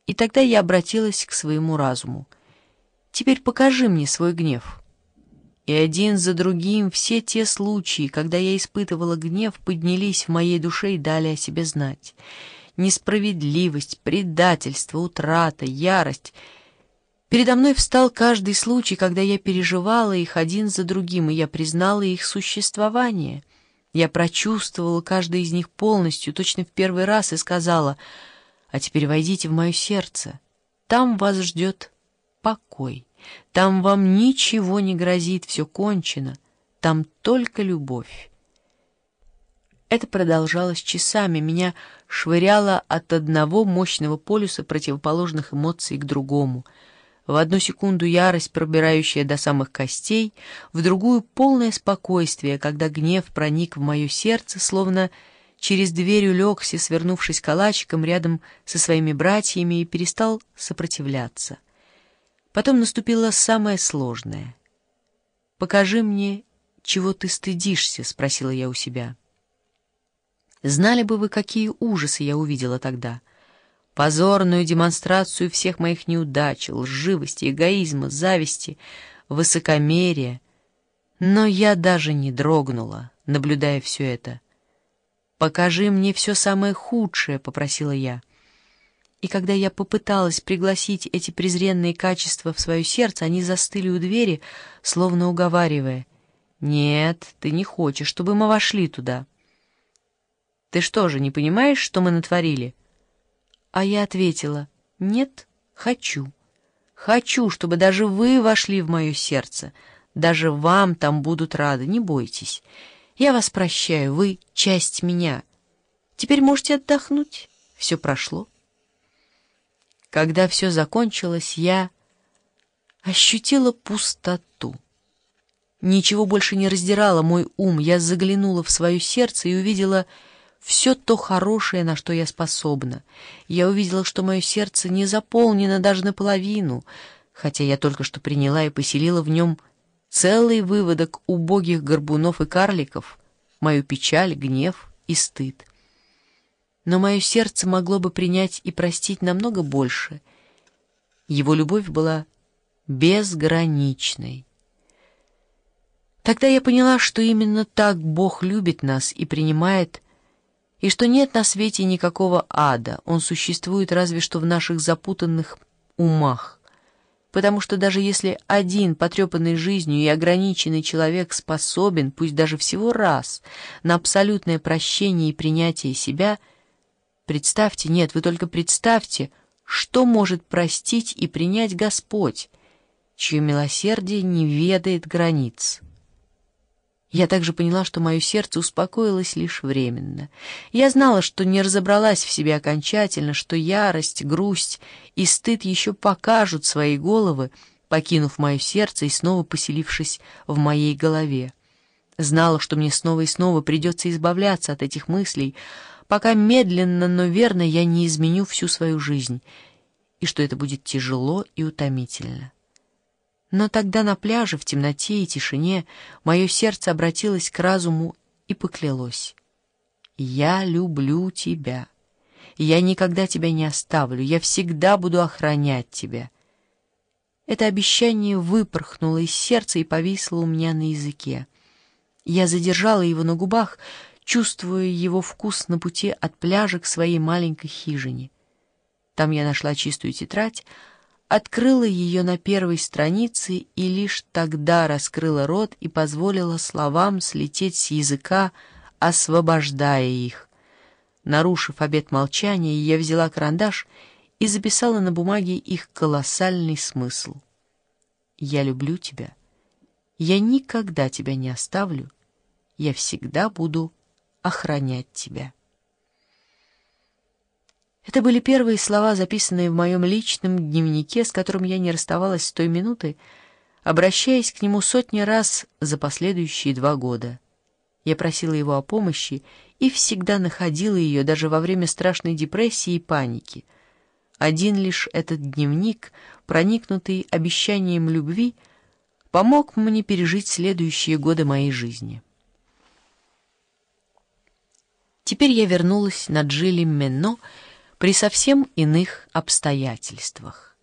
И тогда я обратилась к своему разуму. «Теперь покажи мне свой гнев». И один за другим все те случаи, когда я испытывала гнев, поднялись в моей душе и дали о себе знать. Несправедливость, предательство, утрата, ярость. Передо мной встал каждый случай, когда я переживала их один за другим, и я признала их существование. Я прочувствовала каждый из них полностью, точно в первый раз, и сказала: «А теперь войдите в мое сердце. Там вас ждет покой. Там вам ничего не грозит, все кончено. Там только любовь». Это продолжалось часами, меня швыряло от одного мощного полюса противоположных эмоций к другому. В одну секунду ярость, пробирающая до самых костей, в другую полное спокойствие, когда гнев проник в мое сердце, словно через дверь улегся, свернувшись калачиком рядом со своими братьями, и перестал сопротивляться. Потом наступило самое сложное. «Покажи мне, чего ты стыдишься», — спросила я у себя. Знали бы вы, какие ужасы я увидела тогда. Позорную демонстрацию всех моих неудач, лживости, эгоизма, зависти, высокомерия. Но я даже не дрогнула, наблюдая все это. «Покажи мне все самое худшее», — попросила я. И когда я попыталась пригласить эти презренные качества в свое сердце, они застыли у двери, словно уговаривая: «Нет, ты не хочешь, чтобы мы вошли туда». «Ты что же, не понимаешь, что мы натворили?» А я ответила: «Нет, хочу. Хочу, чтобы даже вы вошли в мое сердце. Даже вам там будут рады, не бойтесь. Я вас прощаю, вы — часть меня. Теперь можете отдохнуть, все прошло». Когда все закончилось, я ощутила пустоту. Ничего больше не раздирало мой ум. Я заглянула в свое сердце и увидела все то хорошее, на что я способна. Я увидела, что мое сердце не заполнено даже наполовину, хотя я только что приняла и поселила в нем целый выводок убогих горбунов и карликов, мою печаль, гнев и стыд. Но мое сердце могло бы принять и простить намного больше. Его любовь была безграничной. Тогда я поняла, что именно так Бог любит нас и принимает, и что нет на свете никакого ада, он существует разве что в наших запутанных умах. Потому что даже если один потрепанный жизнью и ограниченный человек способен, пусть даже всего раз, на абсолютное прощение и принятие себя, представьте, нет, вы только представьте, что может простить и принять Господь, чье милосердие не ведает границ. Я также поняла, что мое сердце успокоилось лишь временно. Я знала, что не разобралась в себе окончательно, что ярость, грусть и стыд еще покажут свои головы, покинув мое сердце и снова поселившись в моей голове. Знала, что мне снова и снова придется избавляться от этих мыслей, пока медленно, но верно я не изменю всю свою жизнь, и что это будет тяжело и утомительно. Но тогда на пляже, в темноте и тишине, мое сердце обратилось к разуму и поклялось: «Я люблю тебя. Я никогда тебя не оставлю. Я всегда буду охранять тебя». Это обещание выпорхнуло из сердца и повисло у меня на языке. Я задержала его на губах, чувствуя его вкус на пути от пляжа к своей маленькой хижине. Там я нашла чистую тетрадь, открыла ее на первой странице и лишь тогда раскрыла рот и позволила словам слететь с языка, освобождая их. Нарушив обет молчания, я взяла карандаш и записала на бумаге их колоссальный смысл. «Я люблю тебя. Я никогда тебя не оставлю. Я всегда буду охранять тебя». Это были первые слова, записанные в моем личном дневнике, с которым я не расставалась с той минуты, обращаясь к нему сотни раз за последующие 2 года. Я просила его о помощи и всегда находила ее даже во время страшной депрессии и паники. Один лишь этот дневник, проникнутый обещанием любви, помог мне пережить следующие годы моей жизни. Теперь я вернулась на Джилли-Менно, при совсем иных обстоятельствах.